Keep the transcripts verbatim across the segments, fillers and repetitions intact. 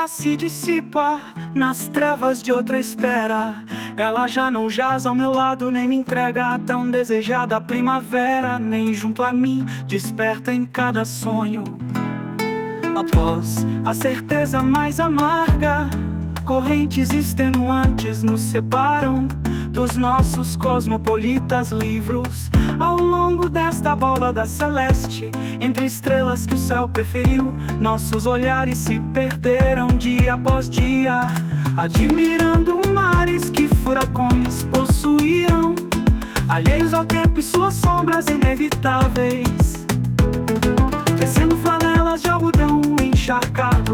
já se dissipa nas trevas de outra espera. Ela já não jaz ao meu lado, nem me entrega a tão desejada primavera, nem junto a mim desperta em cada sonho. Após a certeza mais amarga, correntes extenuantes nos separam dos nossos cosmopolitas livros. Ao longo desta bola celeste, entre estrelas que o céu preferiu, nossos olhares se perderam dia após dia, admirando mares que furacões possuíam, alheios ao tempo e suas sombras inevitáveis, tecendo flanelas de algodão encharcado.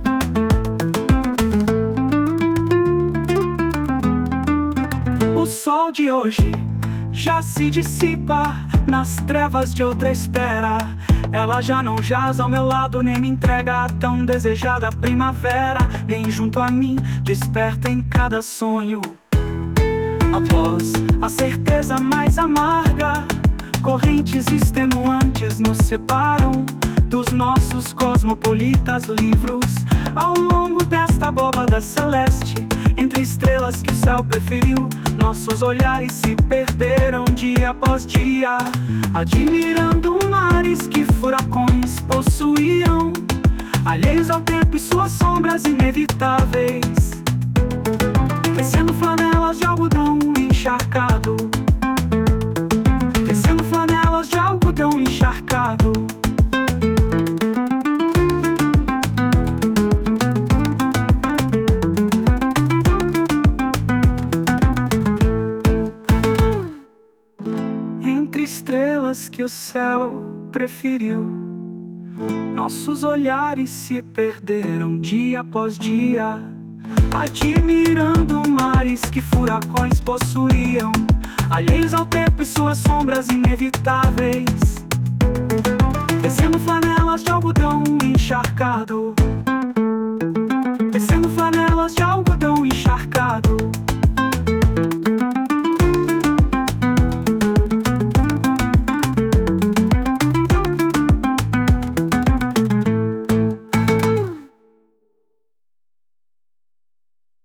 O sol de hoje já se dissipa nas trevas de outra espera. Ela já não jaz ao meu lado, nem me entrega a tão desejada primavera, nem junto a mim desperta em cada sonho. Após a certeza mais amarga, correntes extenuantes nos separam dos nossos cosmopolitas livros. Ao longo desta bóveda celeste, entre estrelas que o céu preferiu, nossos olhares se perderam dia após dia, admirando mares que furacões possuíam, alheios ao tempo e suas sombras inevitáveis, tecendo flanelas de algodão encharcado, tecendo flanelas de algodão encharcado. Entre estrelas que o céu preferiu, nossos olhares se perderam dia após dia, admirando mares que furacões possuíam, alheios ao tempo e suas sombras inevitáveis, tecendo flanelas de algodão encharcado.